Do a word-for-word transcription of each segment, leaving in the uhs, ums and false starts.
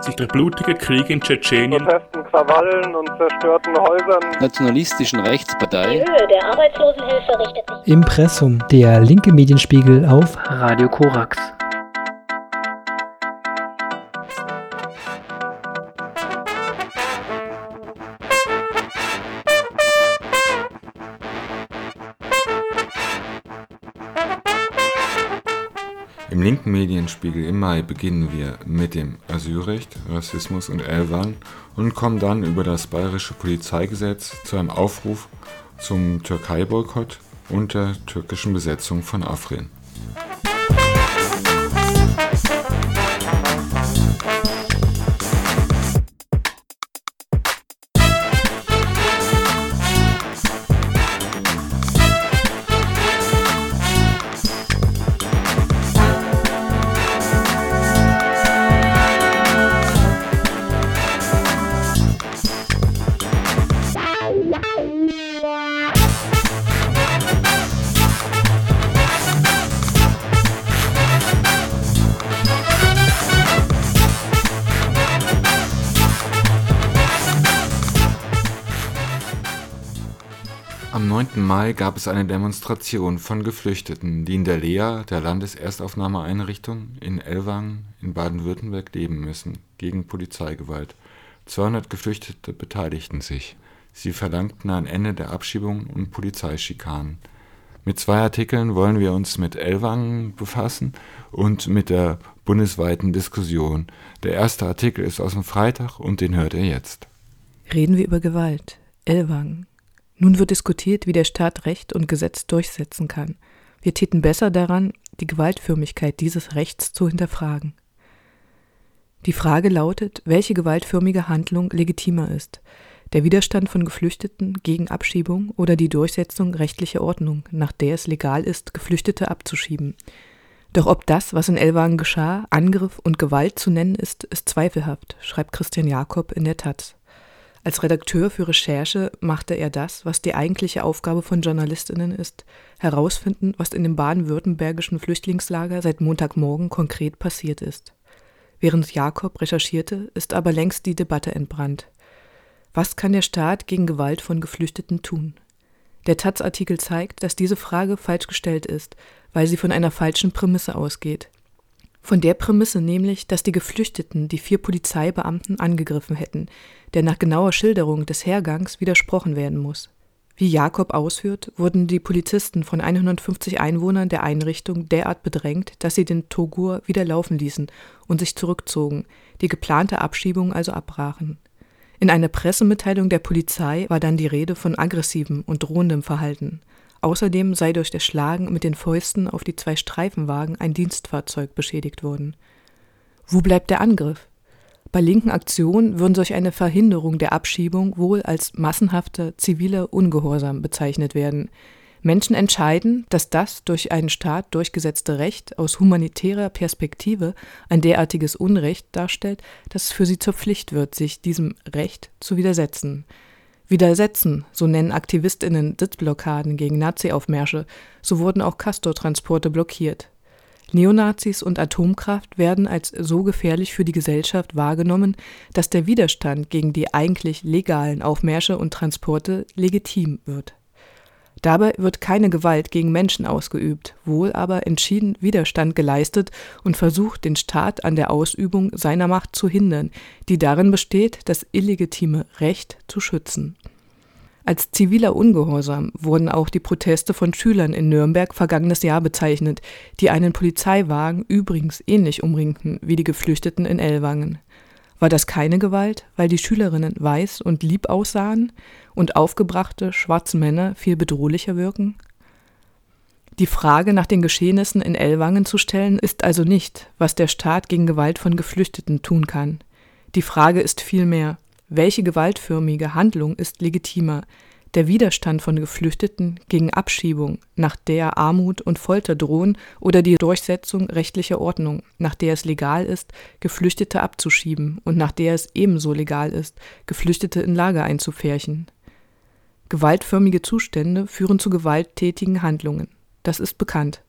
sich der blutige Krieg in Tschetschenien, Protesten, Krawallen und zerstörten Häusern, nationalistischen Rechtspartei. Die Höhe der Arbeitslosenhilfe richtet sich. Impressum, der linke Medienspiegel auf Radio Korax. Im linken Medienspiegel im Mai beginnen wir mit dem Asylrecht, Rassismus und Elvan und kommen dann über das bayerische Polizeigesetz zu einem Aufruf zum Türkei-Boykott und der türkischen Besetzung von Afrin. Am neunten Mai gab es eine Demonstration von Geflüchteten, die in der L E A, der Landeserstaufnahmeeinrichtung in Ellwangen in Baden-Württemberg leben müssen, gegen Polizeigewalt. zweihundert Geflüchtete beteiligten sich. Sie verlangten ein Ende der Abschiebungen und Polizeischikanen. Mit zwei Artikeln wollen wir uns mit Ellwangen befassen und mit der bundesweiten Diskussion. Der erste Artikel ist aus dem Freitag und den hört ihr jetzt. Reden wir über Gewalt. Ellwangen. Nun wird diskutiert, wie der Staat Recht und Gesetz durchsetzen kann. Wir täten besser daran, die Gewaltförmigkeit dieses Rechts zu hinterfragen. Die Frage lautet, welche gewaltförmige Handlung legitimer ist: der Widerstand von Geflüchteten gegen Abschiebung oder die Durchsetzung rechtlicher Ordnung, nach der es legal ist, Geflüchtete abzuschieben. Doch ob das, was in Ellwangen geschah, Angriff und Gewalt zu nennen ist, ist zweifelhaft, schreibt Christian Jakob in der Taz. Als Redakteur für Recherche machte er das, was die eigentliche Aufgabe von JournalistInnen ist: herausfinden, was in dem baden-württembergischen Flüchtlingslager seit Montagmorgen konkret passiert ist. Während Jakob recherchierte, ist aber längst die Debatte entbrannt. Was kann der Staat gegen Gewalt von Geflüchteten tun? Der Taz-Artikel zeigt, dass diese Frage falsch gestellt ist, weil sie von einer falschen Prämisse ausgeht. Von der Prämisse nämlich, dass die Geflüchteten die vier Polizeibeamten angegriffen hätten, der nach genauer Schilderung des Hergangs widersprochen werden muss. Wie Jakob ausführt, wurden die Polizisten von hundertfünfzig Einwohnern der Einrichtung derart bedrängt, dass sie den Togur wieder laufen ließen und sich zurückzogen, die geplante Abschiebung also abbrachen. In einer Pressemitteilung der Polizei war dann die Rede von aggressivem und drohendem Verhalten. Außerdem sei durch das Schlagen mit den Fäusten auf die zwei Streifenwagen ein Dienstfahrzeug beschädigt worden. Wo bleibt der Angriff? Bei linken Aktionen würden solch eine Verhinderung der Abschiebung wohl als massenhafter ziviler Ungehorsam bezeichnet werden. Menschen entscheiden, dass das durch einen Staat durchgesetzte Recht aus humanitärer Perspektive ein derartiges Unrecht darstellt, dass es für sie zur Pflicht wird, sich diesem Recht zu widersetzen. Widersetzen, so nennen AktivistInnen Sitzblockaden gegen Nazi-Aufmärsche, so wurden auch Castor-Transporte blockiert. Neonazis und Atomkraft werden als so gefährlich für die Gesellschaft wahrgenommen, dass der Widerstand gegen die eigentlich legalen Aufmärsche und Transporte legitim wird. Dabei wird keine Gewalt gegen Menschen ausgeübt, wohl aber entschieden Widerstand geleistet und versucht, den Staat an der Ausübung seiner Macht zu hindern, die darin besteht, das illegitime Recht zu schützen. Als ziviler Ungehorsam wurden auch die Proteste von Schülern in Nürnberg vergangenes Jahr bezeichnet, die einen Polizeiwagen übrigens ähnlich umringten wie die Geflüchteten in Ellwangen. War das keine Gewalt, weil die Schülerinnen weiß und lieb aussahen und aufgebrachte schwarze Männer viel bedrohlicher wirken? Die Frage nach den Geschehnissen in Ellwangen zu stellen, ist also nicht, was der Staat gegen Gewalt von Geflüchteten tun kann. Die Frage ist vielmehr, welche gewaltförmige Handlung ist legitimer: der Widerstand von Geflüchteten gegen Abschiebung, nach der Armut und Folter drohen, oder die Durchsetzung rechtlicher Ordnung, nach der es legal ist, Geflüchtete abzuschieben und nach der es ebenso legal ist, Geflüchtete in Lager einzupferchen. Gewaltförmige Zustände führen zu gewalttätigen Handlungen. Das ist bekannt.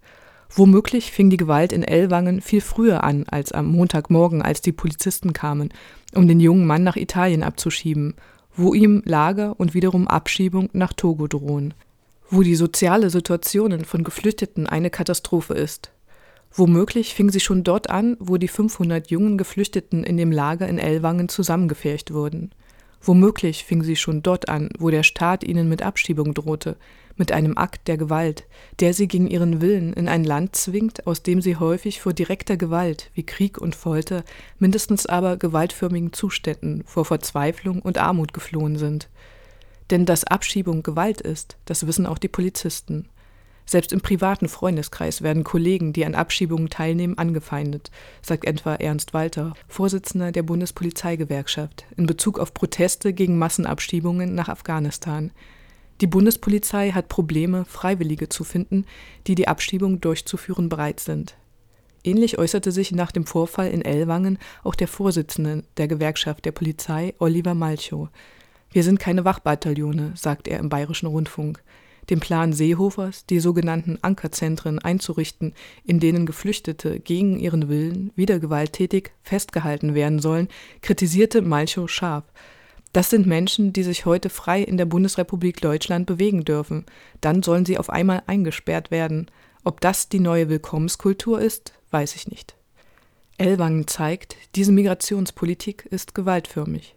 Womöglich fing die Gewalt in Ellwangen viel früher an als am Montagmorgen, als die Polizisten kamen, um den jungen Mann nach Italien abzuschieben, wo ihm Lager und wiederum Abschiebung nach Togo drohen, wo die soziale Situation von Geflüchteten eine Katastrophe ist. Womöglich fing sie schon dort an, wo die fünfhundert jungen Geflüchteten in dem Lager in Ellwangen zusammengepfercht wurden. Womöglich fing sie schon dort an, wo der Staat ihnen mit Abschiebung drohte, mit einem Akt der Gewalt, der sie gegen ihren Willen in ein Land zwingt, aus dem sie häufig vor direkter Gewalt wie Krieg und Folter, mindestens aber gewaltförmigen Zuständen, vor Verzweiflung und Armut geflohen sind. Denn dass Abschiebung Gewalt ist, das wissen auch die Polizisten. Selbst im privaten Freundeskreis werden Kollegen, die an Abschiebungen teilnehmen, angefeindet, sagt etwa Ernst Walter, Vorsitzender der Bundespolizeigewerkschaft, in Bezug auf Proteste gegen Massenabschiebungen nach Afghanistan. Die Bundespolizei hat Probleme, Freiwillige zu finden, die die Abschiebung durchzuführen bereit sind. Ähnlich äußerte sich nach dem Vorfall in Ellwangen auch der Vorsitzende der Gewerkschaft der Polizei, Oliver Malchow. Wir sind keine Wachbataillone, sagt er im Bayerischen Rundfunk. Den Plan Seehofers, die sogenannten Ankerzentren einzurichten, in denen Geflüchtete gegen ihren Willen wieder gewalttätig festgehalten werden sollen, kritisierte Malchow scharf. Das sind Menschen, die sich heute frei in der Bundesrepublik Deutschland bewegen dürfen. Dann sollen sie auf einmal eingesperrt werden. Ob das die neue Willkommenskultur ist, weiß ich nicht. Ellwangen zeigt, diese Migrationspolitik ist gewaltförmig.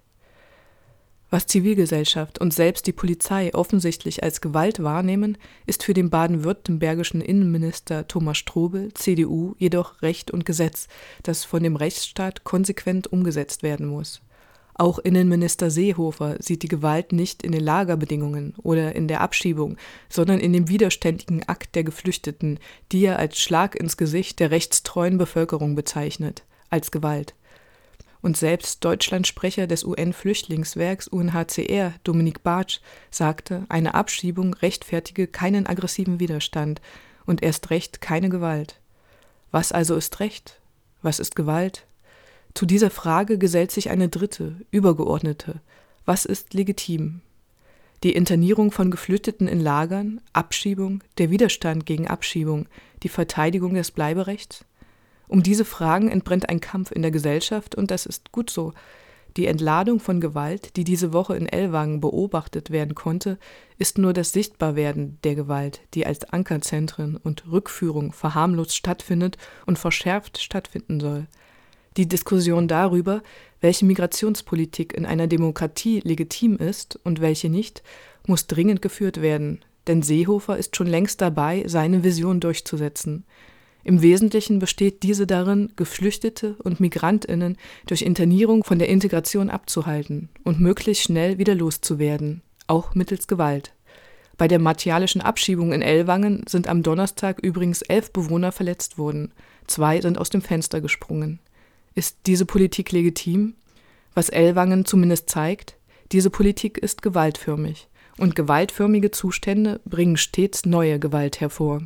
Was Zivilgesellschaft und selbst die Polizei offensichtlich als Gewalt wahrnehmen, ist für den baden-württembergischen Innenminister Thomas Strobel, C D U, jedoch Recht und Gesetz, das von dem Rechtsstaat konsequent umgesetzt werden muss. Auch Innenminister Seehofer sieht die Gewalt nicht in den Lagerbedingungen oder in der Abschiebung, sondern in dem widerständigen Akt der Geflüchteten, die er als Schlag ins Gesicht der rechtstreuen Bevölkerung bezeichnet, als Gewalt. Und selbst Deutschlandsprecher des U N-Flüchtlingswerks U N H C R, Dominik Bartsch, sagte, eine Abschiebung rechtfertige keinen aggressiven Widerstand und erst recht keine Gewalt. Was also ist Recht? Was ist Gewalt? Zu dieser Frage gesellt sich eine dritte, übergeordnete. Was ist legitim? Die Internierung von Geflüchteten in Lagern, Abschiebung, der Widerstand gegen Abschiebung, die Verteidigung des Bleiberechts? Um diese Fragen entbrennt ein Kampf in der Gesellschaft und das ist gut so. Die Entladung von Gewalt, die diese Woche in Ellwangen beobachtet werden konnte, ist nur das Sichtbarwerden der Gewalt, die als Ankerzentren und Rückführung verharmlost stattfindet und verschärft stattfinden soll. Die Diskussion darüber, welche Migrationspolitik in einer Demokratie legitim ist und welche nicht, muss dringend geführt werden, denn Seehofer ist schon längst dabei, seine Vision durchzusetzen. Im Wesentlichen besteht diese darin, Geflüchtete und MigrantInnen durch Internierung von der Integration abzuhalten und möglichst schnell wieder loszuwerden, auch mittels Gewalt. Bei der martialischen Abschiebung in Ellwangen sind am Donnerstag übrigens elf Bewohner verletzt worden. Zwei sind aus dem Fenster gesprungen. Ist diese Politik legitim? Was Ellwangen zumindest zeigt, diese Politik ist gewaltförmig. Und gewaltförmige Zustände bringen stets neue Gewalt hervor.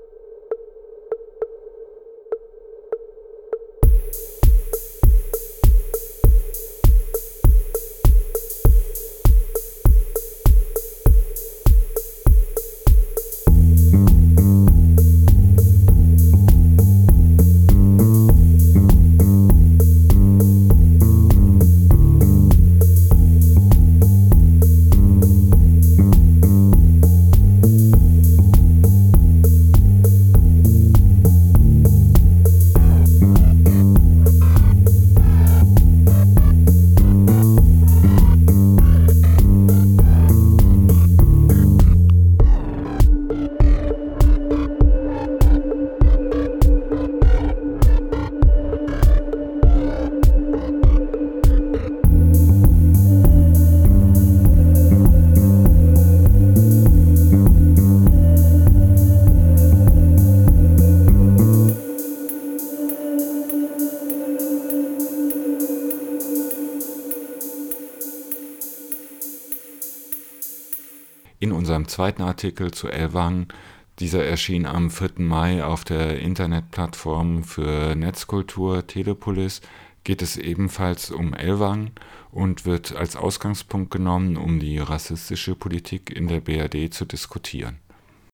In unserem zweiten Artikel zu Ellwangen, dieser erschien am vierten Mai auf der Internetplattform für Netzkultur Telepolis, geht es ebenfalls um Ellwangen und wird als Ausgangspunkt genommen, um die rassistische Politik in der B R D zu diskutieren.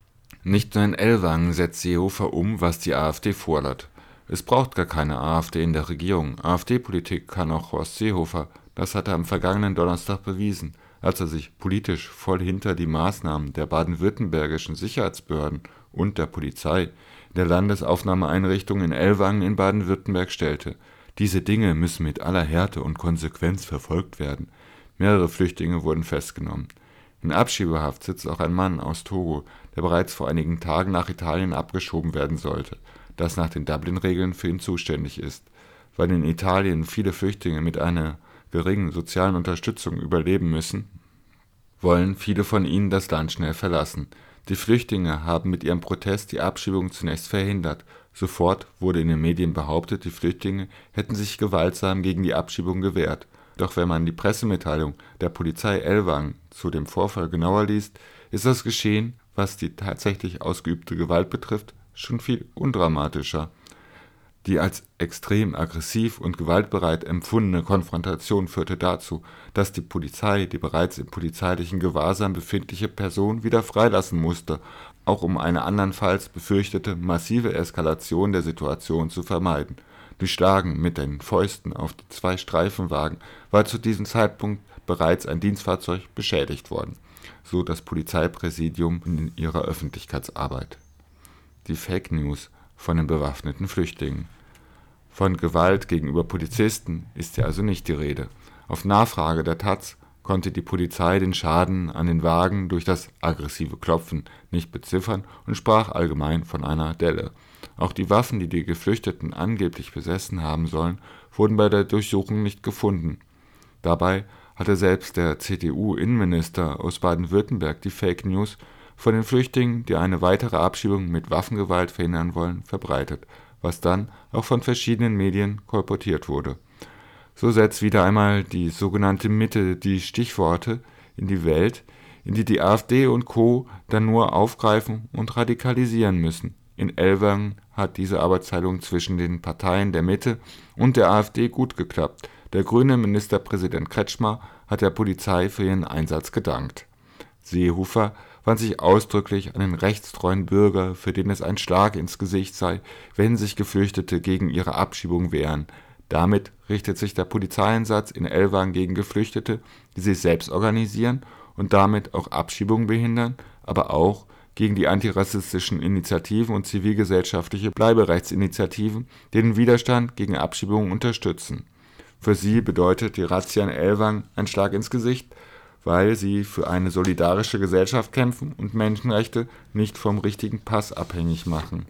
Nicht nur in Ellwangen setzt Seehofer um, was die AfD fordert. Es braucht gar keine AfD in der Regierung. AfD-Politik kann auch Horst Seehofer. Das hat er am vergangenen Donnerstag bewiesen, als er sich politisch voll hinter die Maßnahmen der baden-württembergischen Sicherheitsbehörden und der Polizei der Landesaufnahmeeinrichtung in Ellwangen in Baden-Württemberg stellte. Diese Dinge müssen mit aller Härte und Konsequenz verfolgt werden. Mehrere Flüchtlinge wurden festgenommen. In Abschiebehaft sitzt auch ein Mann aus Togo, der bereits vor einigen Tagen nach Italien abgeschoben werden sollte, das nach den Dublin-Regeln für ihn zuständig ist. Weil in Italien viele Flüchtlinge mit einer geringen sozialen Unterstützung überleben müssen, wollen viele von ihnen das Land schnell verlassen. Die Flüchtlinge haben mit ihrem Protest die Abschiebung zunächst verhindert. Sofort wurde in den Medien behauptet, die Flüchtlinge hätten sich gewaltsam gegen die Abschiebung gewehrt. Doch wenn man die Pressemitteilung der Polizei Ellwangen zu dem Vorfall genauer liest, ist das Geschehen, was die tatsächlich ausgeübte Gewalt betrifft, schon viel undramatischer. Die als extrem aggressiv und gewaltbereit empfundene Konfrontation führte dazu, dass die Polizei die bereits im polizeilichen Gewahrsam befindliche Person wieder freilassen musste, auch um eine andernfalls befürchtete massive Eskalation der Situation zu vermeiden. Durch Schlagen mit den Fäusten auf die zwei Streifenwagen war zu diesem Zeitpunkt bereits ein Dienstfahrzeug beschädigt worden, so das Polizeipräsidium in ihrer Öffentlichkeitsarbeit. Die Fake News von den bewaffneten Flüchtlingen. Von Gewalt gegenüber Polizisten ist hier also nicht die Rede. Auf Nachfrage der Taz konnte die Polizei den Schaden an den Wagen durch das aggressive Klopfen nicht beziffern und sprach allgemein von einer Delle. Auch die Waffen, die die Geflüchteten angeblich besessen haben sollen, wurden bei der Durchsuchung nicht gefunden. Dabei hatte selbst der C D U-Innenminister aus Baden-Württemberg die Fake News von den Flüchtlingen, die eine weitere Abschiebung mit Waffengewalt verhindern wollen, verbreitet, was dann auch von verschiedenen Medien kolportiert wurde. So setzt wieder einmal die sogenannte Mitte die Stichworte in die Welt, in die die AfD und Co. dann nur aufgreifen und radikalisieren müssen. In Ellwangen hat diese Arbeitsteilung zwischen den Parteien der Mitte und der AfD gut geklappt. Der grüne Ministerpräsident Kretschmer hat der Polizei für ihren Einsatz gedankt. Seehofer wandte sich ausdrücklich an den rechtstreuen Bürger, für den es ein Schlag ins Gesicht sei, wenn sich Geflüchtete gegen ihre Abschiebung wehren. Damit richtet sich der Polizeieinsatz in Ellwangen gegen Geflüchtete, die sich selbst organisieren und damit auch Abschiebungen behindern, aber auch gegen die antirassistischen Initiativen und zivilgesellschaftliche Bleiberechtsinitiativen, die den Widerstand gegen Abschiebungen unterstützen. Für sie bedeutet die Razzia in Ellwangen ein Schlag ins Gesicht, weil sie für eine solidarische Gesellschaft kämpfen und Menschenrechte nicht vom richtigen Pass abhängig machen.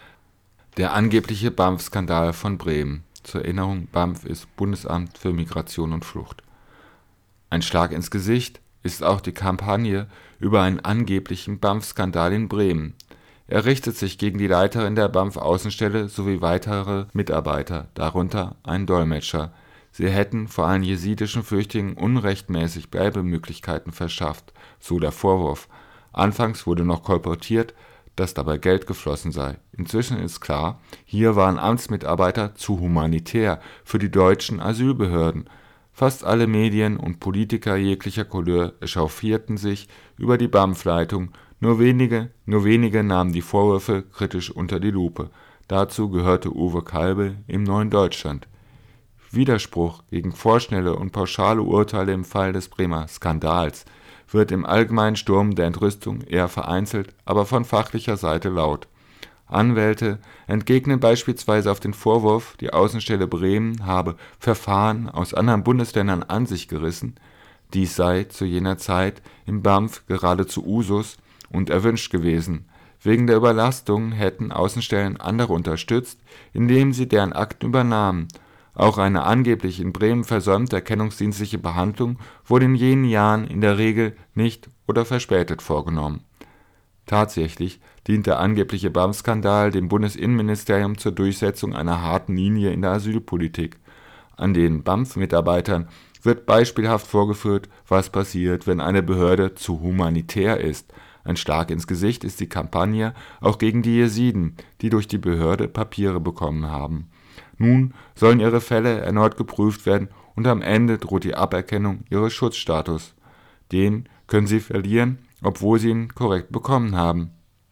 Der angebliche B A M F-Skandal von Bremen. Zur Erinnerung, B A M F ist Bundesamt für Migration und Flucht. Ein Schlag ins Gesicht ist auch die Kampagne über einen angeblichen B A M F-Skandal in Bremen. Er richtet sich gegen die Leiterin der B A M F-Außenstelle sowie weitere Mitarbeiter, darunter einen Dolmetscher. Sie hätten vor allem jesidischen Flüchtlingen unrechtmäßig Bleibemöglichkeiten verschafft, so der Vorwurf. Anfangs wurde noch kolportiert, dass dabei Geld geflossen sei. Inzwischen ist klar, hier waren Amtsmitarbeiter zu humanitär für die deutschen Asylbehörden. Fast alle Medien und Politiker jeglicher Couleur echauffierten sich über die B A M F-Leitung, nur wenige, nur wenige nahmen die Vorwürfe kritisch unter die Lupe. Dazu gehörte Uwe Kalbe im Neuen Deutschland. Widerspruch gegen vorschnelle und pauschale Urteile im Fall des Bremer Skandals wird im allgemeinen Sturm der Entrüstung eher vereinzelt, aber von fachlicher Seite laut. Anwälte entgegnen beispielsweise auf den Vorwurf, die Außenstelle Bremen habe Verfahren aus anderen Bundesländern an sich gerissen. Dies sei zu jener Zeit im B A M F geradezu Usus und erwünscht gewesen. Wegen der Überlastung hätten Außenstellen andere unterstützt, indem sie deren Akten übernahmen. Auch eine angeblich in Bremen versäumte erkennungsdienstliche Behandlung wurde in jenen Jahren in der Regel nicht oder verspätet vorgenommen. Tatsächlich dient der angebliche B A M F-Skandal dem Bundesinnenministerium zur Durchsetzung einer harten Linie in der Asylpolitik. An den B A M F-Mitarbeitern wird beispielhaft vorgeführt, was passiert, wenn eine Behörde zu humanitär ist. Ein Schlag ins Gesicht ist die Kampagne auch gegen die Jesiden, die durch die Behörde Papiere bekommen haben. Nun sollen ihre Fälle erneut geprüft werden und am Ende droht die Aberkennung ihres Schutzstatus. Den können sie verlieren, obwohl sie ihn korrekt bekommen haben.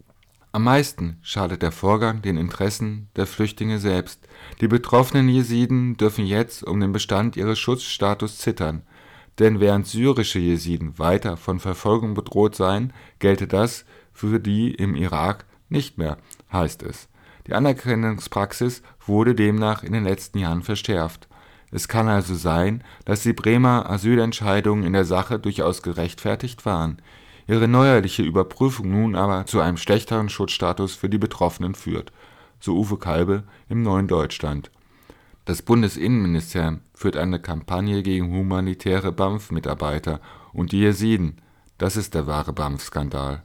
Am meisten schadet der Vorgang den Interessen der Flüchtlinge selbst. Die betroffenen Jesiden dürfen jetzt um den Bestand ihres Schutzstatus zittern. Denn während syrische Jesiden weiter von Verfolgung bedroht seien, gelte das für die im Irak nicht mehr, heißt es. Die Anerkennungspraxis wurde demnach in den letzten Jahren verschärft. Es kann also sein, dass die Bremer Asylentscheidungen in der Sache durchaus gerechtfertigt waren, ihre neuerliche Überprüfung nun aber zu einem schlechteren Schutzstatus für die Betroffenen führt, so Uwe Kalbe im Neuen Deutschland. Das Bundesinnenministerium führt eine Kampagne gegen humanitäre B A M F-Mitarbeiter und die Jesiden. Das ist der wahre B A M F-Skandal.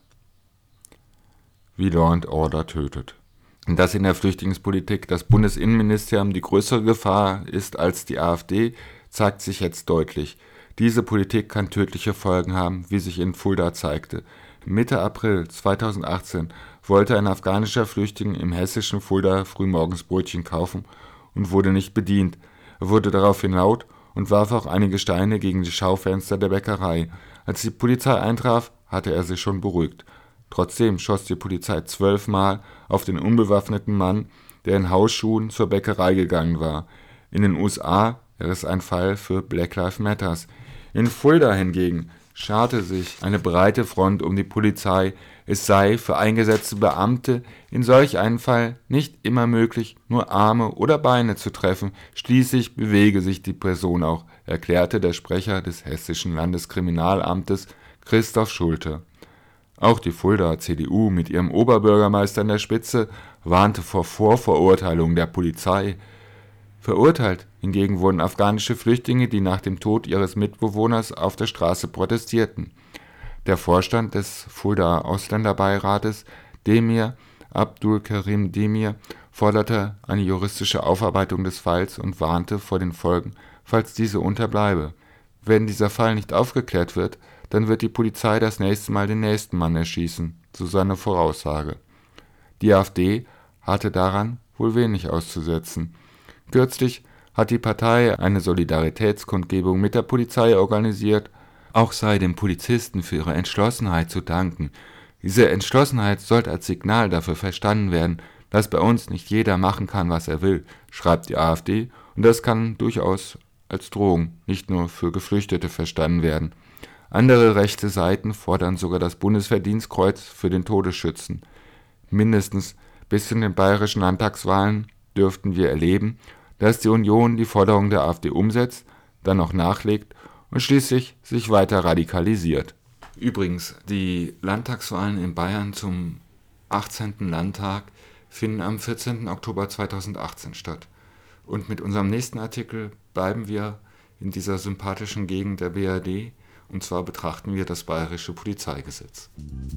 Wie Law and Order tötet. Dass in der Flüchtlingspolitik das Bundesinnenministerium die größere Gefahr ist als die AfD, zeigt sich jetzt deutlich. Diese Politik kann tödliche Folgen haben, wie sich in Fulda zeigte. Mitte April zweitausendachtzehn wollte ein afghanischer Flüchtling im hessischen Fulda frühmorgens Brötchen kaufen und wurde nicht bedient. Er wurde daraufhin laut und warf auch einige Steine gegen die Schaufenster der Bäckerei. Als die Polizei eintraf, hatte er sich schon beruhigt. Trotzdem schoss die Polizei zwölfmal auf den unbewaffneten Mann, der in Hausschuhen zur Bäckerei gegangen war. In den U S A wäre es ein Fall für Black Lives Matter. In Fulda hingegen scharte sich eine breite Front um die Polizei. Es sei für eingesetzte Beamte in solch einem Fall nicht immer möglich, nur Arme oder Beine zu treffen. Schließlich bewege sich die Person auch, erklärte der Sprecher des Hessischen Landeskriminalamtes Christoph Schulte. Auch die Fuldaer C D U mit ihrem Oberbürgermeister in der Spitze warnte vor Vorverurteilung der Polizei. Verurteilt hingegen wurden afghanische Flüchtlinge, die nach dem Tod ihres Mitbewohners auf der Straße protestierten. Der Vorstand des Fuldaer Ausländerbeirates, Demir Abdul Karim Demir, forderte eine juristische Aufarbeitung des Falls und warnte vor den Folgen, falls diese unterbleibe. Wenn dieser Fall nicht aufgeklärt wird, dann wird die Polizei das nächste Mal den nächsten Mann erschießen, so seine Voraussage. Die AfD hatte daran wohl wenig auszusetzen. Kürzlich hat die Partei eine Solidaritätskundgebung mit der Polizei organisiert. Auch sei den Polizisten für ihre Entschlossenheit zu danken. Diese Entschlossenheit sollte als Signal dafür verstanden werden, dass bei uns nicht jeder machen kann, was er will, schreibt die AfD, und das kann durchaus als Drohung, nicht nur für Geflüchtete, verstanden werden. Andere rechte Seiten fordern sogar das Bundesverdienstkreuz für den Todesschützen. Mindestens bis zu den bayerischen Landtagswahlen dürften wir erleben, dass die Union die Forderung der AfD umsetzt, dann noch nachlegt und schließlich sich weiter radikalisiert. Übrigens, die Landtagswahlen in Bayern zum achtzehnten Landtag finden am vierzehnten Oktober zweitausendachtzehn statt. Und mit unserem nächsten Artikel bleiben wir in dieser sympathischen Gegend der B R D, und zwar betrachten wir das bayerische Polizeigesetz.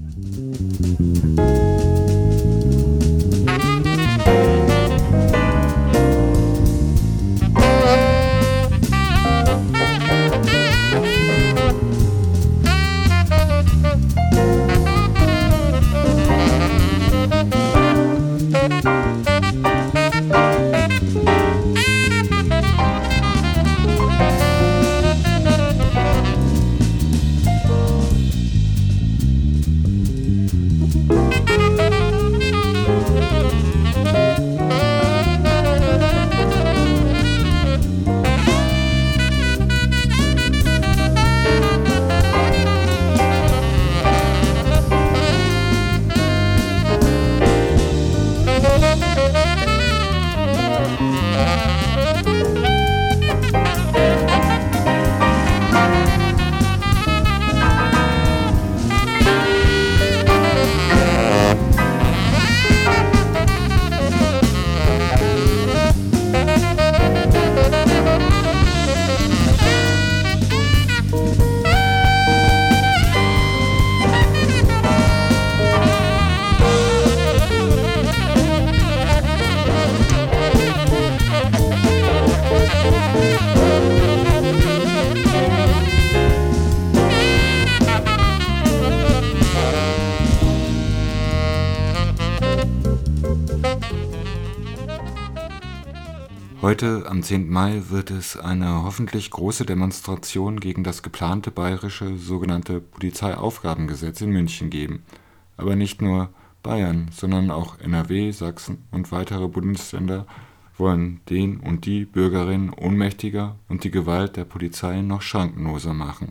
Heute, am zehnten Mai, wird es eine hoffentlich große Demonstration gegen das geplante bayerische sogenannte Polizeiaufgabengesetz in München geben. Aber nicht nur Bayern, sondern auch N R W, Sachsen und weitere Bundesländer wollen den und die Bürgerinnen ohnmächtiger und die Gewalt der Polizei noch schrankenloser machen.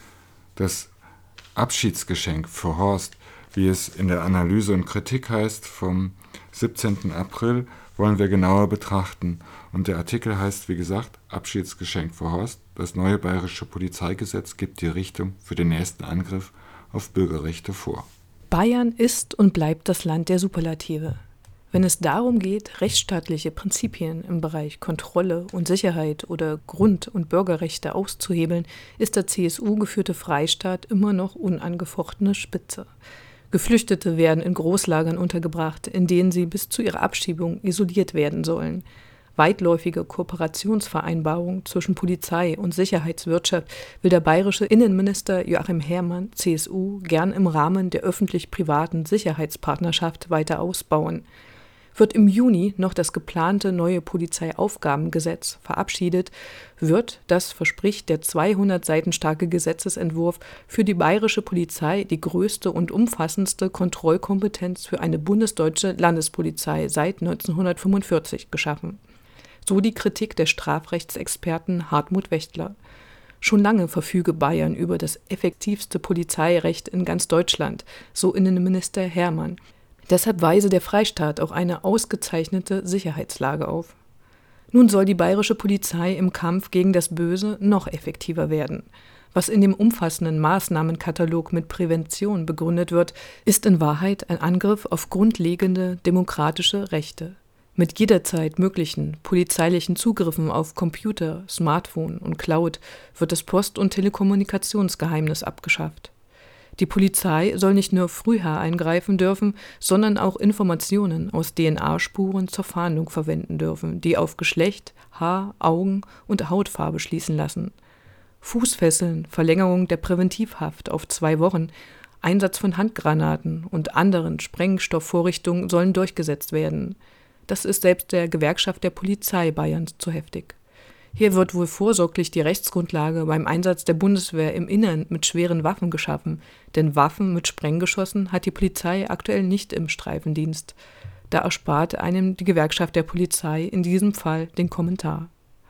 Das Abschiedsgeschenk für Horst, wie es in der Analyse und Kritik heißt, vom siebzehnten April, wollen wir genauer betrachten. Und der Artikel heißt, wie gesagt, Abschiedsgeschenk für Horst. Das neue bayerische Polizeigesetz gibt die Richtung für den nächsten Angriff auf Bürgerrechte vor. Bayern ist und bleibt das Land der Superlative. Wenn es darum geht, rechtsstaatliche Prinzipien im Bereich Kontrolle und Sicherheit oder Grund- und Bürgerrechte auszuhebeln, ist der C S U-geführte Freistaat immer noch unangefochtene Spitze. Geflüchtete werden in Großlagern untergebracht, in denen sie bis zu ihrer Abschiebung isoliert werden sollen. Weitläufige Kooperationsvereinbarungen zwischen Polizei und Sicherheitswirtschaft will der bayerische Innenminister Joachim Herrmann, C S U, gern im Rahmen der öffentlich-privaten Sicherheitspartnerschaft weiter ausbauen. Wird im Juni noch das geplante neue Polizeiaufgabengesetz verabschiedet, wird, das verspricht der zweihundert Seiten starke Gesetzesentwurf, für die bayerische Polizei die größte und umfassendste Kontrollkompetenz für eine bundesdeutsche Landespolizei seit neunzehnhundertfünfundvierzig geschaffen. So die Kritik des Strafrechtsexperten Hartmut Wächtler. Schon lange verfüge Bayern über das effektivste Polizeirecht in ganz Deutschland, so Innenminister Herrmann. Deshalb weise der Freistaat auch eine ausgezeichnete Sicherheitslage auf. Nun soll die bayerische Polizei im Kampf gegen das Böse noch effektiver werden. Was in dem umfassenden Maßnahmenkatalog mit Prävention begründet wird, ist in Wahrheit ein Angriff auf grundlegende demokratische Rechte. Mit jederzeit möglichen polizeilichen Zugriffen auf Computer, Smartphone und Cloud wird das Post- und Telekommunikationsgeheimnis abgeschafft. Die Polizei soll nicht nur früher eingreifen dürfen, sondern auch Informationen aus D N A-Spuren zur Fahndung verwenden dürfen, die auf Geschlecht, Haar, Augen und Hautfarbe schließen lassen. Fußfesseln, Verlängerung der Präventivhaft auf zwei Wochen, Einsatz von Handgranaten und anderen Sprengstoffvorrichtungen sollen durchgesetzt werden. Das ist selbst der Gewerkschaft der Polizei Bayerns zu heftig. Hier wird wohl vorsorglich die Rechtsgrundlage beim Einsatz der Bundeswehr im Innern mit schweren Waffen geschaffen, denn Waffen mit Sprenggeschossen hat die Polizei aktuell nicht im Streifendienst. Da erspart einem die Gewerkschaft der Polizei in diesem Fall den Kommentar.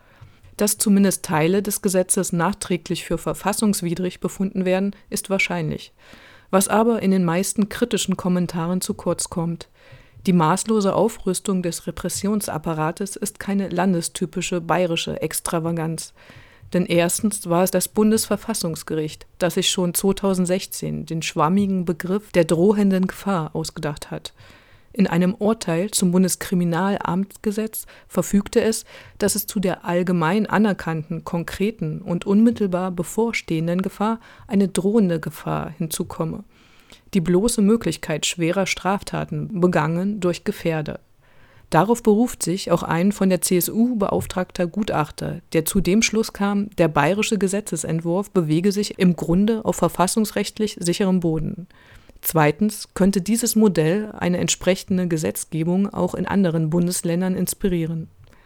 Dass zumindest Teile des Gesetzes nachträglich für verfassungswidrig befunden werden, ist wahrscheinlich. Was aber in den meisten kritischen Kommentaren zu kurz kommt: Die maßlose Aufrüstung des Repressionsapparates ist keine landestypische bayerische Extravaganz. Denn erstens war es das Bundesverfassungsgericht, das sich schon zweitausendsechzehn den schwammigen Begriff der drohenden Gefahr ausgedacht hat. In einem Urteil zum Bundeskriminalamtsgesetz verfügte es, dass es zu der allgemein anerkannten, konkreten und unmittelbar bevorstehenden Gefahr eine drohende Gefahr hinzukomme. Die bloße Möglichkeit schwerer Straftaten begangen durch Gefährder. Darauf beruft sich auch ein von der C S U beauftragter Gutachter, der zu dem Schluss kam, der bayerische Gesetzesentwurf bewege sich im Grunde auf verfassungsrechtlich sicherem Boden. Zweitens könnte dieses Modell eine entsprechende Gesetzgebung auch in anderen Bundesländern inspirieren.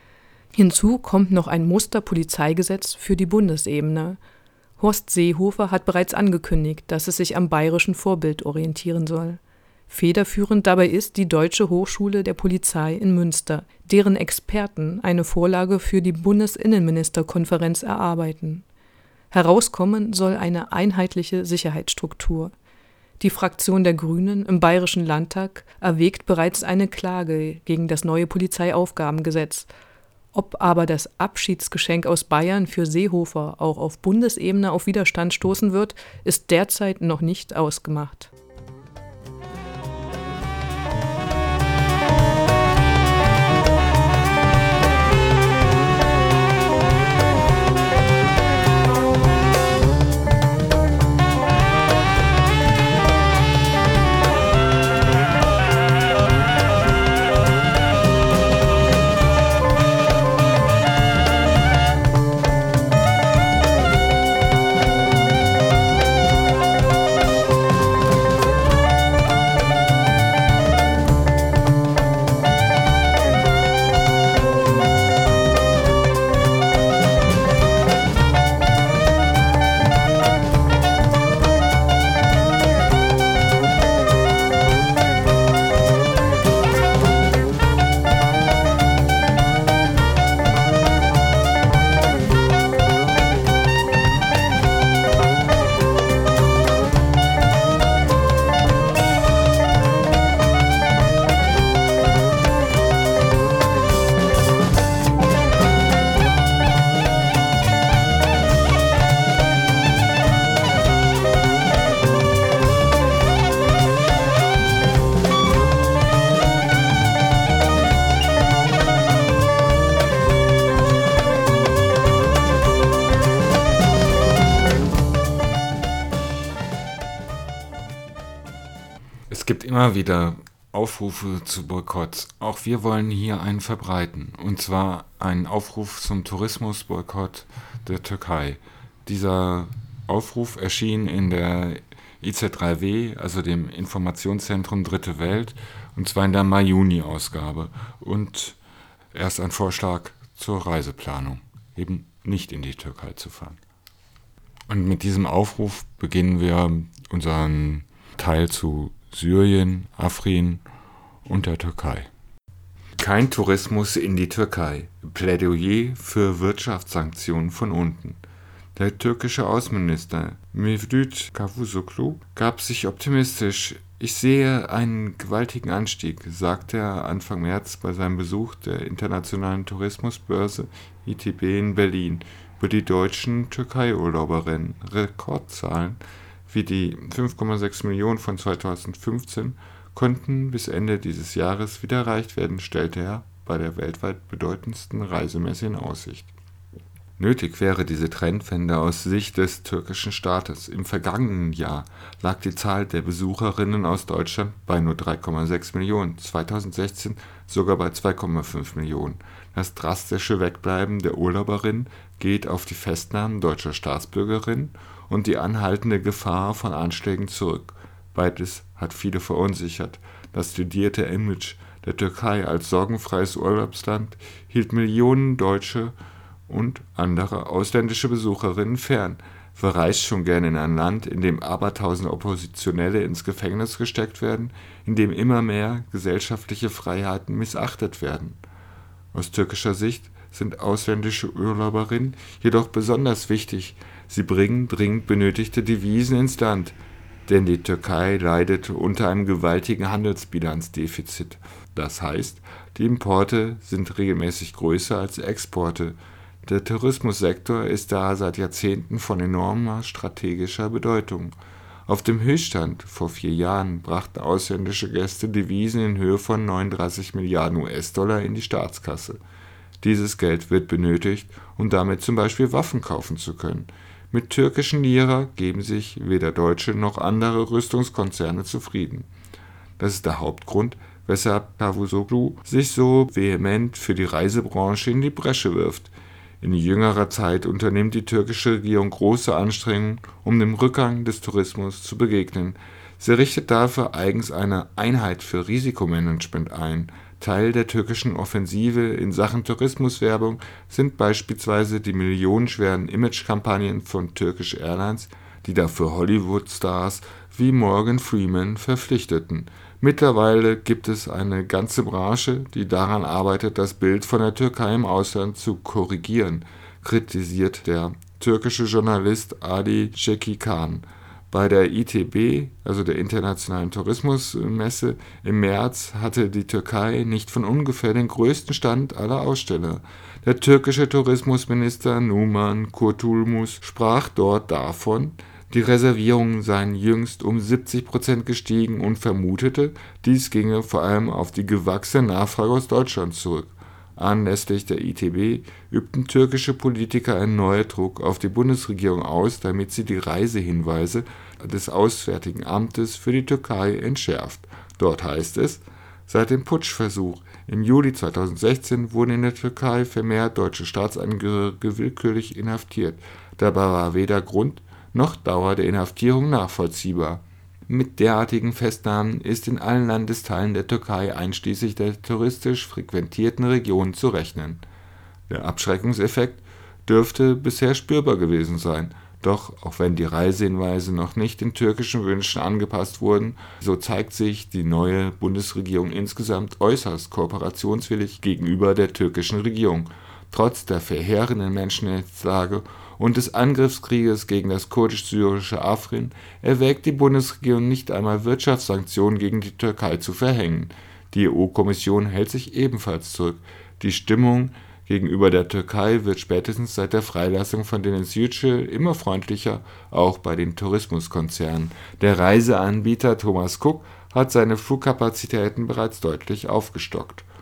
Hinzu kommt noch ein Musterpolizeigesetz für die Bundesebene. Horst Seehofer hat bereits angekündigt, dass es sich am bayerischen Vorbild orientieren soll. Federführend dabei ist die Deutsche Hochschule der Polizei in Münster, deren Experten eine Vorlage für die Bundesinnenministerkonferenz erarbeiten. Herauskommen soll eine einheitliche Sicherheitsstruktur. Die Fraktion der Grünen im Bayerischen Landtag erwägt bereits eine Klage gegen das neue Polizeiaufgabengesetz. Ob aber das Abschiedsgeschenk aus Bayern für Seehofer auch auf Bundesebene auf Widerstand stoßen wird, ist derzeit noch nicht ausgemacht. Es gibt immer wieder Aufrufe zu Boykotts. Auch wir wollen hier einen verbreiten. Und zwar einen Aufruf zum Tourismusboykott der Türkei. Dieser Aufruf erschien in der I Z drei W, also dem Informationszentrum Dritte Welt, und zwar in der Mai-Juni-Ausgabe. Und er ist ein Vorschlag zur Reiseplanung, eben nicht in die Türkei zu fahren. Und mit diesem Aufruf beginnen wir unseren Teil zu Syrien, Afrin und der Türkei. Kein Tourismus in die Türkei. Plädoyer für Wirtschaftssanktionen von unten. Der türkische Außenminister Mevlüt Cavusoglu gab sich optimistisch. Ich sehe einen gewaltigen Anstieg, sagte er Anfang März bei seinem Besuch der internationalen Tourismusbörse I T B in Berlin über die deutschen Türkei-Urlauberinnen. Rekordzahlen wie die fünf Komma sechs Millionen von zweitausendfünfzehn konnten bis Ende dieses Jahres wieder erreicht werden, stellte er bei der weltweit bedeutendsten Reisemesse in Aussicht. Nötig wäre diese Trendwende aus Sicht des türkischen Staates. Im vergangenen Jahr lag die Zahl der Besucherinnen aus Deutschland bei nur drei Komma sechs Millionen, zweitausendsechzehn sogar bei zwei Komma fünf Millionen. Das drastische Wegbleiben der Urlauberinnen geht auf die Festnahmen deutscher Staatsbürgerinnen und die anhaltende Gefahr von Anschlägen zurück. Beides hat viele verunsichert. Das studierte Image der Türkei als sorgenfreies Urlaubsland hielt Millionen Deutsche und andere ausländische Besucherinnen fern. Wer reist schon gerne in ein Land, in dem abertausende Oppositionelle ins Gefängnis gesteckt werden, in dem immer mehr gesellschaftliche Freiheiten missachtet werden? Aus türkischer Sicht sind ausländische Urlauberinnen jedoch besonders wichtig. Sie bringen dringend benötigte Devisen ins Land, denn die Türkei leidet unter einem gewaltigen Handelsbilanzdefizit. Das heißt, die Importe sind regelmäßig größer als Exporte. Der Tourismussektor ist da seit Jahrzehnten von enormer strategischer Bedeutung. Auf dem Höchststand vor vier Jahren brachten ausländische Gäste Devisen in Höhe von neununddreißig Milliarden U S-Dollar in die Staatskasse. Dieses Geld wird benötigt, um damit zum Beispiel Waffen kaufen zu können. Mit türkischen Lira geben sich weder deutsche noch andere Rüstungskonzerne zufrieden. Das ist der Hauptgrund, weshalb Cavusoglu sich so vehement für die Reisebranche in die Bresche wirft. In jüngerer Zeit unternimmt die türkische Regierung große Anstrengungen, um dem Rückgang des Tourismus zu begegnen. Sie richtet dafür eigens eine Einheit für Risikomanagement ein. Teil der türkischen Offensive in Sachen Tourismuswerbung sind beispielsweise die millionenschweren Imagekampagnen von Turkish Airlines, die dafür Hollywood-Stars wie Morgan Freeman verpflichteten. Mittlerweile gibt es eine ganze Branche, die daran arbeitet, das Bild von der Türkei im Ausland zu korrigieren, kritisiert der türkische Journalist Adi Cekikan. Bei der I T B, also der Internationalen Tourismusmesse, im März hatte die Türkei nicht von ungefähr den größten Stand aller Aussteller. Der türkische Tourismusminister Numan Kurtulmus sprach dort davon, die Reservierungen seien jüngst um siebzig Prozent gestiegen und vermutete, dies ginge vor allem auf die gewachsene Nachfrage aus Deutschland zurück. Anlässlich der I T B übten türkische Politiker erneut Druck auf die Bundesregierung aus, damit sie die Reisehinweise des Auswärtigen Amtes für die Türkei entschärft. Dort heißt es: Seit dem Putschversuch im Juli zweitausendsechzehn wurden in der Türkei vermehrt deutsche Staatsangehörige willkürlich inhaftiert. Dabei war weder Grund noch Dauer der Inhaftierung nachvollziehbar. Mit derartigen Festnahmen ist in allen Landesteilen der Türkei einschließlich der touristisch frequentierten Regionen zu rechnen. Der Abschreckungseffekt dürfte bisher spürbar gewesen sein. Doch auch wenn die Reisehinweise noch nicht den türkischen Wünschen angepasst wurden, so zeigt sich die neue Bundesregierung insgesamt äußerst kooperationswillig gegenüber der türkischen Regierung. Trotz der verheerenden Menschenrechtslage und des Angriffskrieges gegen das kurdisch-syrische Afrin erwägt die Bundesregierung nicht einmal Wirtschaftssanktionen gegen die Türkei zu verhängen. Die E U-Kommission hält sich ebenfalls zurück. Die Stimmung gegenüber der Türkei wird spätestens seit der Freilassung von Deniz Yücel immer freundlicher, auch bei den Tourismuskonzernen. Der Reiseanbieter Thomas Cook hat seine Flugkapazitäten bereits deutlich aufgestockt.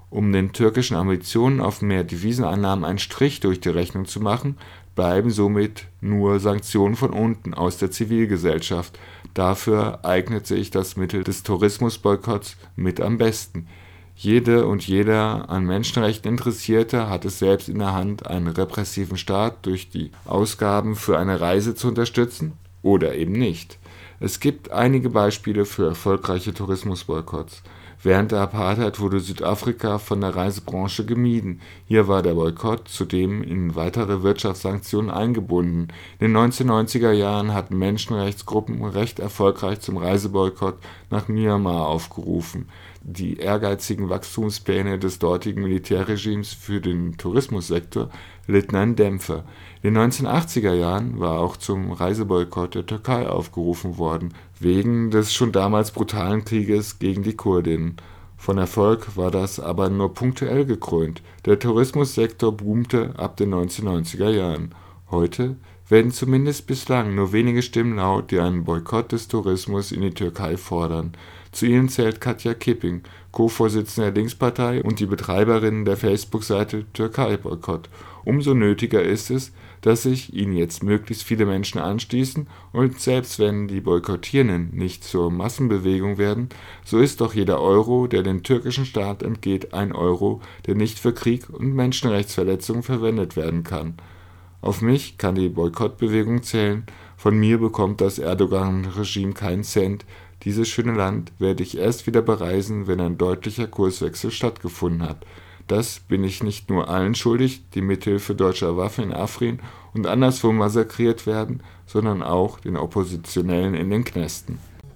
Um den türkischen Ambitionen auf mehr Deviseneinnahmen einen Strich durch die Rechnung zu machen, bleiben somit nur Sanktionen von unten aus der Zivilgesellschaft. Dafür eignet sich das Mittel des Tourismusboykotts mit am besten. Jede und jeder an Menschenrechten Interessierte hat es selbst in der Hand, einen repressiven Staat durch die Ausgaben für eine Reise zu unterstützen oder eben nicht. Es gibt einige Beispiele für erfolgreiche Tourismusboykotts. Während der Apartheid wurde Südafrika von der Reisebranche gemieden. Hier war der Boykott zudem in weitere Wirtschaftssanktionen eingebunden. In den neunzehnhundertneunziger Jahren hatten Menschenrechtsgruppen recht erfolgreich zum Reiseboykott nach Myanmar aufgerufen. Die ehrgeizigen Wachstumspläne des dortigen Militärregimes für den Tourismussektor litten einen Dämpfer. In den neunzehnhundertachtziger Jahren war auch zum Reiseboykott der Türkei aufgerufen worden, wegen des schon damals brutalen Krieges gegen die Kurdinnen. Von Erfolg war das aber nur punktuell gekrönt. Der Tourismussektor boomte ab den neunzehnhundertneunziger Jahren. Heute werden zumindest bislang nur wenige Stimmen laut, die einen Boykott des Tourismus in die Türkei fordern. Zu ihnen zählt Katja Kipping, Co-Vorsitzende der Linkspartei und die Betreiberin der Facebook-Seite Türkei-Boykott. Umso nötiger ist es, dass sich ihnen jetzt möglichst viele Menschen anschließen, und selbst wenn die Boykottierenden nicht zur Massenbewegung werden, so ist doch jeder Euro, der dem türkischen Staat entgeht, ein Euro, der nicht für Krieg und Menschenrechtsverletzungen verwendet werden kann. Auf mich kann die Boykottbewegung zählen, von mir bekommt das Erdogan-Regime keinen Cent. Dieses schöne Land werde ich erst wieder bereisen, wenn ein deutlicher Kurswechsel stattgefunden hat. Das bin ich nicht nur allen schuldig, die mithilfe deutscher Waffen in Afrin und anderswo massakriert werden, sondern auch den Oppositionellen in den Knästen.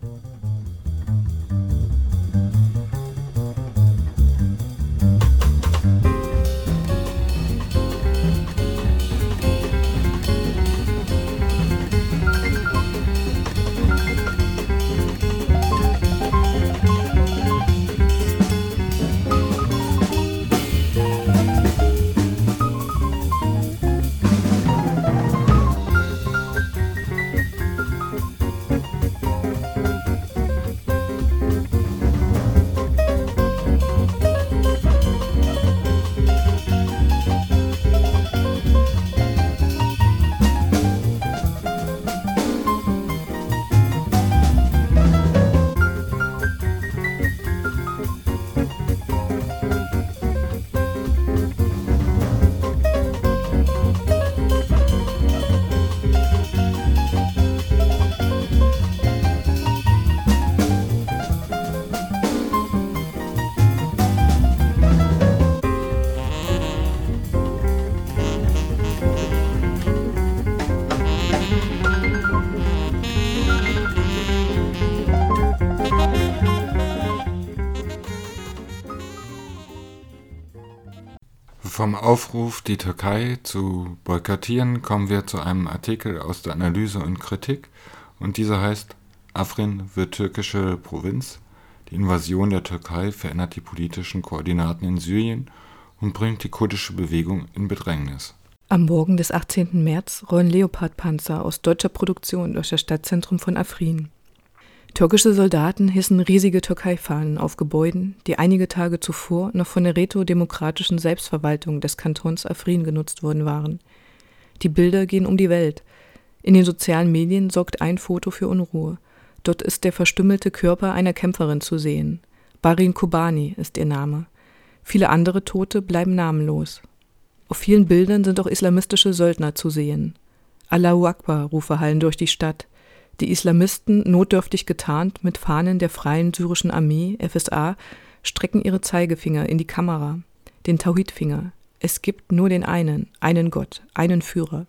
Vom Aufruf, die Türkei zu boykottieren, kommen wir zu einem Artikel aus der Analyse und Kritik, und dieser heißt Afrin wird türkische Provinz. Die Invasion der Türkei verändert die politischen Koordinaten in Syrien und bringt die kurdische Bewegung in Bedrängnis. Am Morgen des achtzehnten März rollen Leopardpanzer aus deutscher Produktion durch das Stadtzentrum von Afrin. Türkische Soldaten hissen riesige Türkei-Fahnen auf Gebäuden, die einige Tage zuvor noch von der rätodemokratischen Selbstverwaltung des Kantons Afrin genutzt worden waren. Die Bilder gehen um die Welt. In den sozialen Medien sorgt ein Foto für Unruhe. Dort ist der verstümmelte Körper einer Kämpferin zu sehen. Barin Kobani ist ihr Name. Viele andere Tote bleiben namenlos. Auf vielen Bildern sind auch islamistische Söldner zu sehen. Allahu Akbar-Rufe hallen durch die Stadt. Die Islamisten, notdürftig getarnt mit Fahnen der Freien Syrischen Armee, F S A, strecken ihre Zeigefinger in die Kamera, den Tauhid-Finger. Es gibt nur den einen, einen Gott, einen Führer.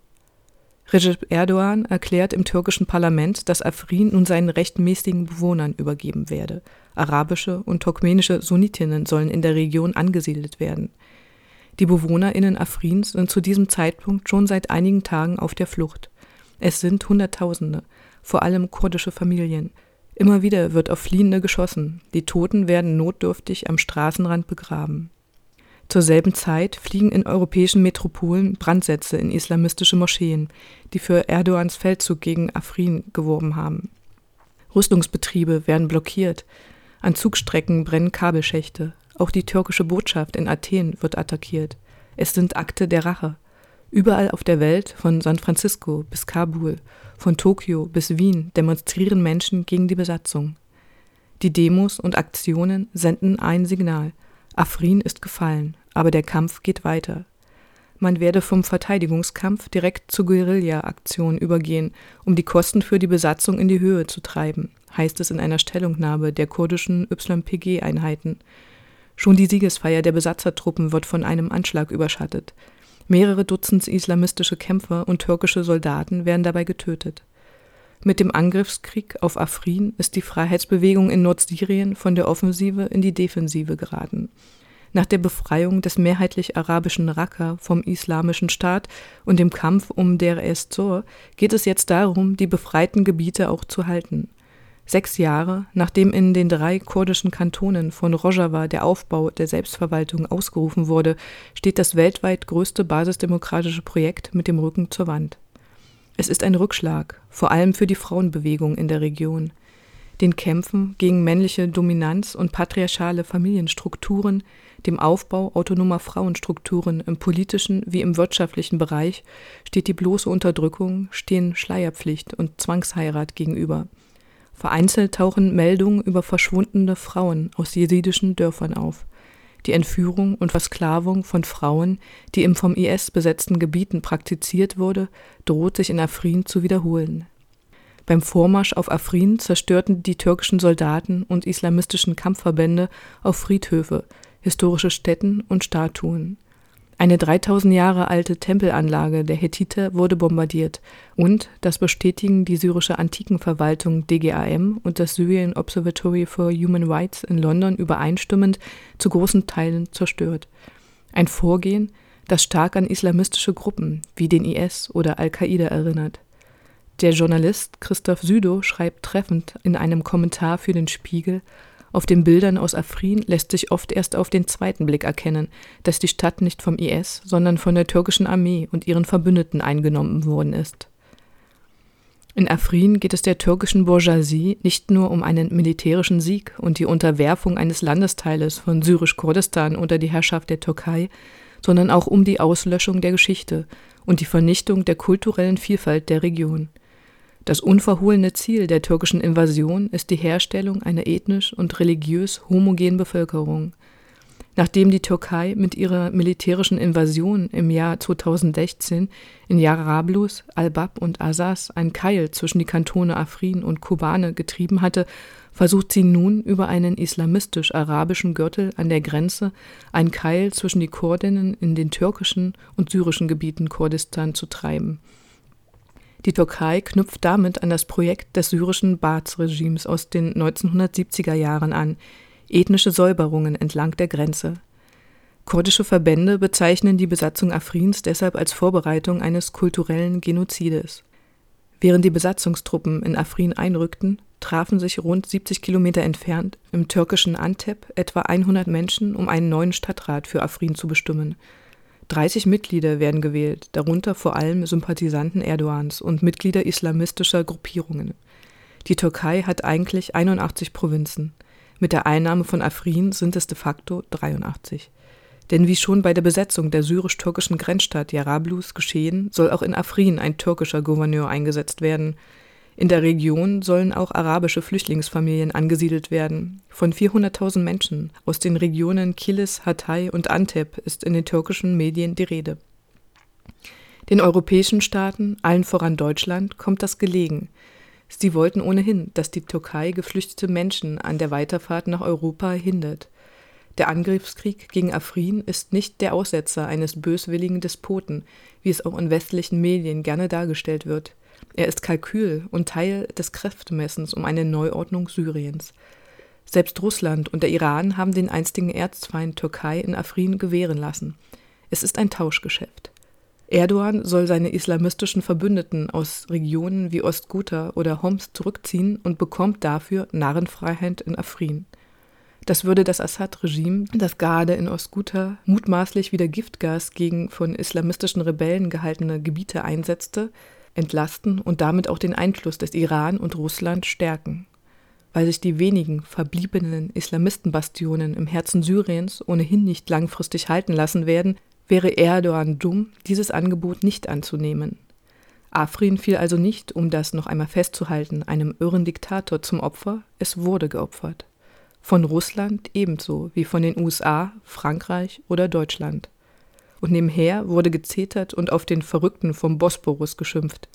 Recep Erdogan erklärt im türkischen Parlament, dass Afrin nun seinen rechtmäßigen Bewohnern übergeben werde. Arabische und turkmenische Sunnitinnen sollen in der Region angesiedelt werden. Die BewohnerInnen Afrins sind zu diesem Zeitpunkt schon seit einigen Tagen auf der Flucht. Es sind Hunderttausende, vor allem kurdische Familien. Immer wieder wird auf Fliehende geschossen. Die Toten werden notdürftig am Straßenrand begraben. Zur selben Zeit fliegen in europäischen Metropolen Brandsätze in islamistische Moscheen, die für Erdogans Feldzug gegen Afrin geworben haben. Rüstungsbetriebe werden blockiert. An Zugstrecken brennen Kabelschächte. Auch die türkische Botschaft in Athen wird attackiert. Es sind Akte der Rache. Überall auf der Welt, von San Francisco bis Kabul, von Tokio bis Wien, demonstrieren Menschen gegen die Besatzung. Die Demos und Aktionen senden ein Signal: Afrin ist gefallen, aber der Kampf geht weiter. Man werde vom Verteidigungskampf direkt zur Guerilla-Aktion übergehen, um die Kosten für die Besatzung in die Höhe zu treiben, heißt es in einer Stellungnahme der kurdischen Y P G-Einheiten. Schon die Siegesfeier der Besatzertruppen wird von einem Anschlag überschattet. Mehrere Dutzend islamistische Kämpfer und türkische Soldaten werden dabei getötet. Mit dem Angriffskrieg auf Afrin ist die Freiheitsbewegung in Nordsyrien von der Offensive in die Defensive geraten. Nach der Befreiung des mehrheitlich arabischen Raqqa vom Islamischen Staat und dem Kampf um Deir ez-Zor geht es jetzt darum, die befreiten Gebiete auch zu halten. Sechs Jahre, nachdem in den drei kurdischen Kantonen von Rojava der Aufbau der Selbstverwaltung ausgerufen wurde, steht das weltweit größte basisdemokratische Projekt mit dem Rücken zur Wand. Es ist ein Rückschlag, vor allem für die Frauenbewegung in der Region. Den Kämpfen gegen männliche Dominanz und patriarchale Familienstrukturen, dem Aufbau autonomer Frauenstrukturen im politischen wie im wirtschaftlichen Bereich steht die bloße Unterdrückung, stehen Schleierpflicht und Zwangsheirat gegenüber. Vereinzelt tauchen Meldungen über verschwundene Frauen aus jesidischen Dörfern auf. Die Entführung und Versklavung von Frauen, die im vom I S besetzten Gebieten praktiziert wurde, droht sich in Afrin zu wiederholen. Beim Vormarsch auf Afrin zerstörten die türkischen Soldaten und islamistischen Kampfverbände auf Friedhöfe, historische Stätten und Statuen. Eine dreitausend Jahre alte Tempelanlage der Hethiter wurde bombardiert und, das bestätigen die syrische Antikenverwaltung D G A M und das Syrian Observatory for Human Rights in London übereinstimmend, zu großen Teilen zerstört. Ein Vorgehen, das stark an islamistische Gruppen wie den I S oder Al-Qaida erinnert. Der Journalist Christoph Südow schreibt treffend in einem Kommentar für den Spiegel: Auf den Bildern aus Afrin lässt sich oft erst auf den zweiten Blick erkennen, dass die Stadt nicht vom I S, sondern von der türkischen Armee und ihren Verbündeten eingenommen worden ist. In Afrin geht es der türkischen Bourgeoisie nicht nur um einen militärischen Sieg und die Unterwerfung eines Landesteiles von Syrisch-Kurdistan unter die Herrschaft der Türkei, sondern auch um die Auslöschung der Geschichte und die Vernichtung der kulturellen Vielfalt der Region. Das unverhohlene Ziel der türkischen Invasion ist die Herstellung einer ethnisch und religiös homogenen Bevölkerung. Nachdem die Türkei mit ihrer militärischen Invasion im Jahr zweitausendsechzehn in Jarablus, Al-Bab und Azaz einen Keil zwischen die Kantone Afrin und Kobane getrieben hatte, versucht sie nun über einen islamistisch-arabischen Gürtel an der Grenze einen Keil zwischen die Kurdinnen in den türkischen und syrischen Gebieten Kurdistan zu treiben. Die Türkei knüpft damit an das Projekt des syrischen Baath-Regimes aus den neunzehnhundertsiebziger Jahren an, ethnische Säuberungen entlang der Grenze. Kurdische Verbände bezeichnen die Besatzung Afrins deshalb als Vorbereitung eines kulturellen Genozides. Während die Besatzungstruppen in Afrin einrückten, trafen sich rund siebzig Kilometer entfernt im türkischen Antep etwa hundert Menschen, um einen neuen Stadtrat für Afrin zu bestimmen. dreißig Mitglieder werden gewählt, darunter vor allem Sympathisanten Erdogans und Mitglieder islamistischer Gruppierungen. Die Türkei hat eigentlich einundachtzig Provinzen. Mit der Einnahme von Afrin sind es de facto dreiundachtzig. Denn wie schon bei der Besetzung der syrisch-türkischen Grenzstadt Jarablus geschehen, soll auch in Afrin ein türkischer Gouverneur eingesetzt werden. In der Region sollen auch arabische Flüchtlingsfamilien angesiedelt werden. Von vierhunderttausend Menschen aus den Regionen Kilis, Hatay und Antep ist in den türkischen Medien die Rede. Den europäischen Staaten, allen voran Deutschland, kommt das gelegen. Sie wollten ohnehin, dass die Türkei geflüchtete Menschen an der Weiterfahrt nach Europa hindert. Der Angriffskrieg gegen Afrin ist nicht der Aussetzer eines böswilligen Despoten, wie es auch in westlichen Medien gerne dargestellt wird. Er ist Kalkül und Teil des Kräftemessens um eine Neuordnung Syriens. Selbst Russland und der Iran haben den einstigen Erzfeind Türkei in Afrin gewähren lassen. Es ist ein Tauschgeschäft. Erdogan soll seine islamistischen Verbündeten aus Regionen wie Ostghouta oder Homs zurückziehen und bekommt dafür Narrenfreiheit in Afrin. Das würde das Assad-Regime, das gerade in Ostghouta mutmaßlich wieder Giftgas gegen von islamistischen Rebellen gehaltene Gebiete einsetzte, entlasten und damit auch den Einfluss des Iran und Russland stärken. weil sich die wenigen verbliebenen Islamistenbastionen im Herzen Syriens ohnehin nicht langfristig halten lassen werden, wäre Erdogan dumm, dieses Angebot nicht anzunehmen. Afrin fiel also nicht, um das noch einmal festzuhalten, einem irren Diktator zum Opfer, es wurde geopfert. Von Russland ebenso wie von den U S A, Frankreich oder Deutschland. Und nebenher wurde gezetert und auf den Verrückten vom Bosporus geschimpft.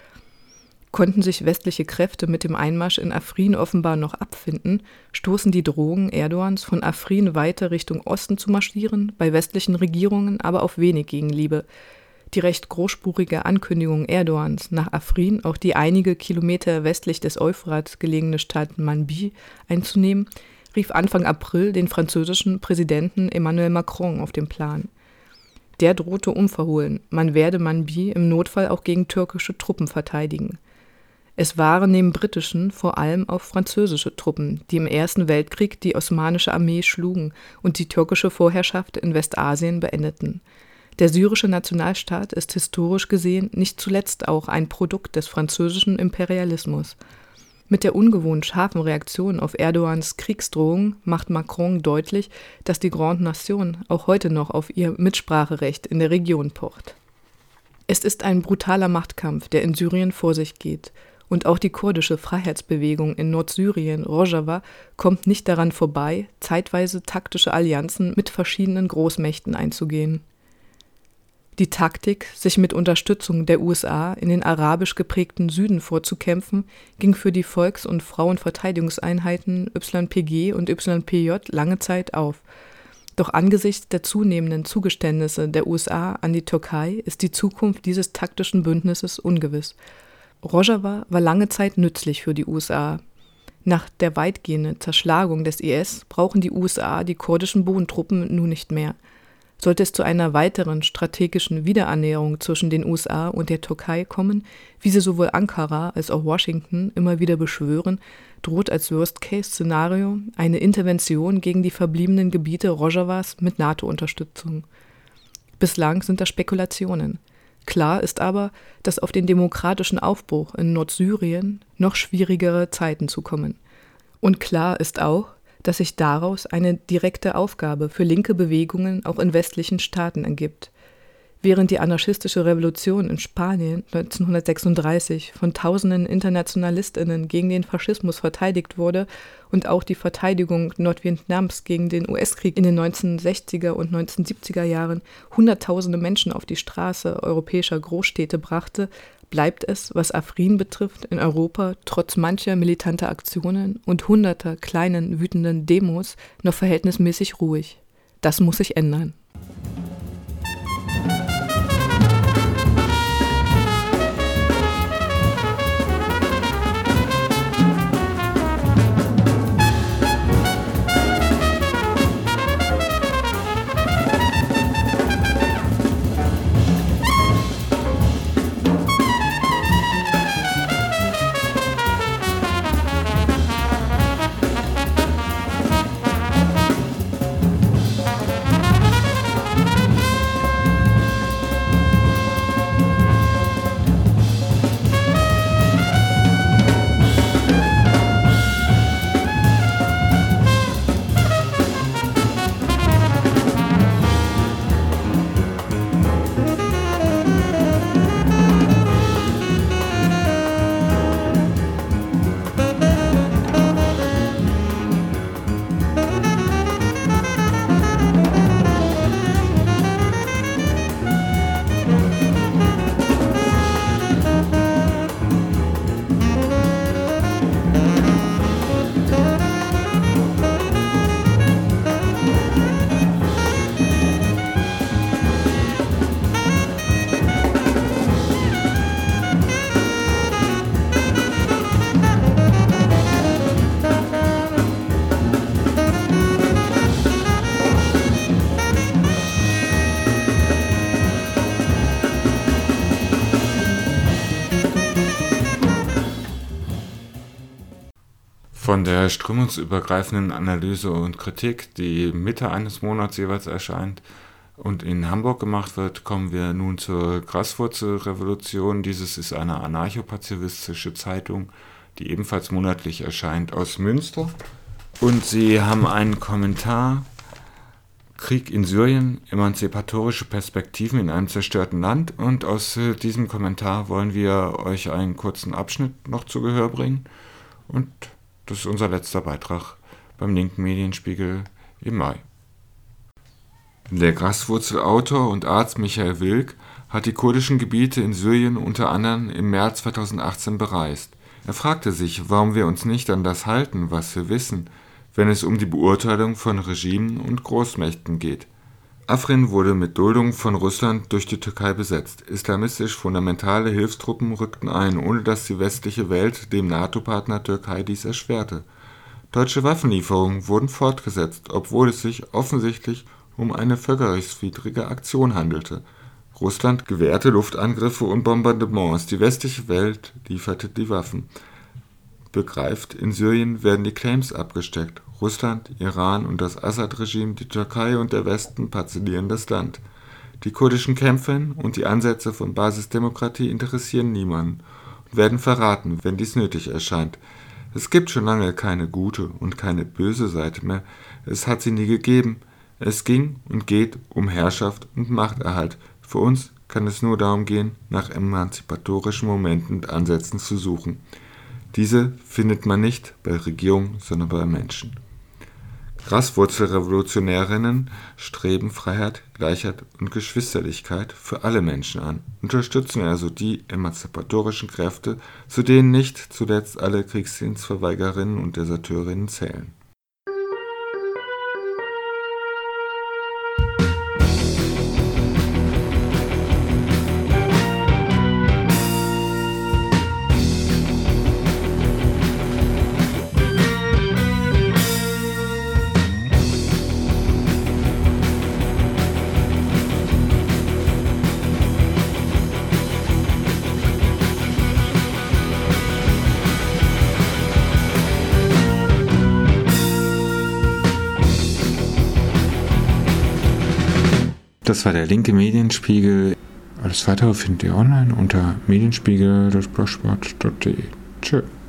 Konnten sich westliche Kräfte mit dem Einmarsch in Afrin offenbar noch abfinden, stoßen die Drohungen Erdogans, von Afrin weiter Richtung Osten zu marschieren, bei westlichen Regierungen aber auf wenig Gegenliebe. Die recht großspurige Ankündigung Erdogans, nach Afrin auch die einige Kilometer westlich des Euphrat gelegene Stadt Manbij einzunehmen, rief Anfang April den französischen Präsidenten Emmanuel Macron auf den Plan. Der drohte unverhohlen, man werde Manbij im Notfall auch gegen türkische Truppen verteidigen. Es waren neben britischen vor allem auch französische Truppen, die im Ersten Weltkrieg die osmanische Armee schlugen und die türkische Vorherrschaft in Westasien beendeten. Der syrische Nationalstaat ist historisch gesehen nicht zuletzt auch ein Produkt des französischen Imperialismus. Mit der ungewohnt scharfen Reaktion auf Erdogans Kriegsdrohung macht Macron deutlich, dass die Grande Nation auch heute noch auf ihr Mitspracherecht in der Region pocht. Es ist ein brutaler Machtkampf, der in Syrien vor sich geht. Und auch die kurdische Freiheitsbewegung in Nordsyrien, Rojava, kommt nicht daran vorbei, zeitweise taktische Allianzen mit verschiedenen Großmächten einzugehen. Die Taktik, sich mit Unterstützung der U S A in den arabisch geprägten Süden vorzukämpfen, ging für die Volks- und Frauenverteidigungseinheiten Y P G und Y P J lange Zeit auf. Doch angesichts der zunehmenden Zugeständnisse der U S A an die Türkei ist die Zukunft dieses taktischen Bündnisses ungewiss. Rojava war lange Zeit nützlich für die U S A. Nach der weitgehenden Zerschlagung des I S brauchen die U S A die kurdischen Bodentruppen nun nicht mehr. Sollte es zu einer weiteren strategischen Wiederannäherung zwischen den U S A und der Türkei kommen, wie sie sowohl Ankara als auch Washington immer wieder beschwören, droht als Worst-Case-Szenario eine Intervention gegen die verbliebenen Gebiete Rojavas mit NATO-Unterstützung. Bislang sind das Spekulationen. Klar ist aber, dass auf den demokratischen Aufbruch in Nordsyrien noch schwierigere Zeiten zukommen. Und klar ist auch, dass sich daraus eine direkte Aufgabe für linke Bewegungen auch in westlichen Staaten ergibt. Während die anarchistische Revolution in Spanien neunzehnhundertsechsunddreißig von tausenden InternationalistInnen gegen den Faschismus verteidigt wurde und auch die Verteidigung Nordvietnams gegen den U S-Krieg in den neunzehnhundertsechziger und neunzehnhundertsiebziger Jahren hunderttausende Menschen auf die Straße europäischer Großstädte brachte, bleibt es, was Afrin betrifft, in Europa trotz mancher militanter Aktionen und hunderter kleinen, wütenden Demos noch verhältnismäßig ruhig. Das muss sich ändern. Von der strömungsübergreifenden Analyse und Kritik, die Mitte eines Monats jeweils erscheint und in Hamburg gemacht wird, kommen wir nun zur Graswurzelrevolution. Dieses ist eine anarcho-pazifistische Zeitung, die ebenfalls monatlich erscheint, aus Münster. Und sie haben einen Kommentar: Krieg in Syrien, emanzipatorische Perspektiven in einem zerstörten Land. Und aus äh, diesem Kommentar wollen wir euch einen kurzen Abschnitt noch zu Gehör bringen. Und das ist unser letzter Beitrag beim linken Medienspiegel im Mai. Der Graswurzelautor und Arzt Michael Wilk hat die kurdischen Gebiete in Syrien unter anderem im März zweitausendachtzehn bereist. Er fragte sich, warum wir uns nicht an das halten, was wir wissen, wenn es um die Beurteilung von Regimen und Großmächten geht. Afrin wurde mit Duldung von Russland durch die Türkei besetzt. Islamistisch-fundamentale Hilfstruppen rückten ein, ohne dass die westliche Welt dem NATO-Partner Türkei dies erschwerte. Deutsche Waffenlieferungen wurden fortgesetzt, obwohl es sich offensichtlich um eine völkerrechtswidrige Aktion handelte. Russland gewährte Luftangriffe und Bombardements, die westliche Welt lieferte die Waffen. Begreift, in Syrien werden die Claims abgesteckt. Russland, Iran und das Assad-Regime, die Türkei und der Westen parzellieren das Land. Die kurdischen Kämpfer und die Ansätze von Basisdemokratie interessieren niemanden und werden verraten, wenn dies nötig erscheint. Es gibt schon lange keine gute und keine böse Seite mehr. Es hat sie nie gegeben. Es ging und geht um Herrschaft und Machterhalt. Für uns kann es nur darum gehen, nach emanzipatorischen Momenten und Ansätzen zu suchen. Diese findet man nicht bei Regierungen, sondern bei Menschen. Graswurzelrevolutionärinnen streben Freiheit, Gleichheit und Geschwisterlichkeit für alle Menschen an, unterstützen also die emanzipatorischen Kräfte, zu denen nicht zuletzt alle Kriegsdienstverweigerinnen und Deserteurinnen zählen. Das war der linke Medienspiegel. Alles weitere findet ihr online unter medienspiegel punkt blogspot punkt de. Tschö.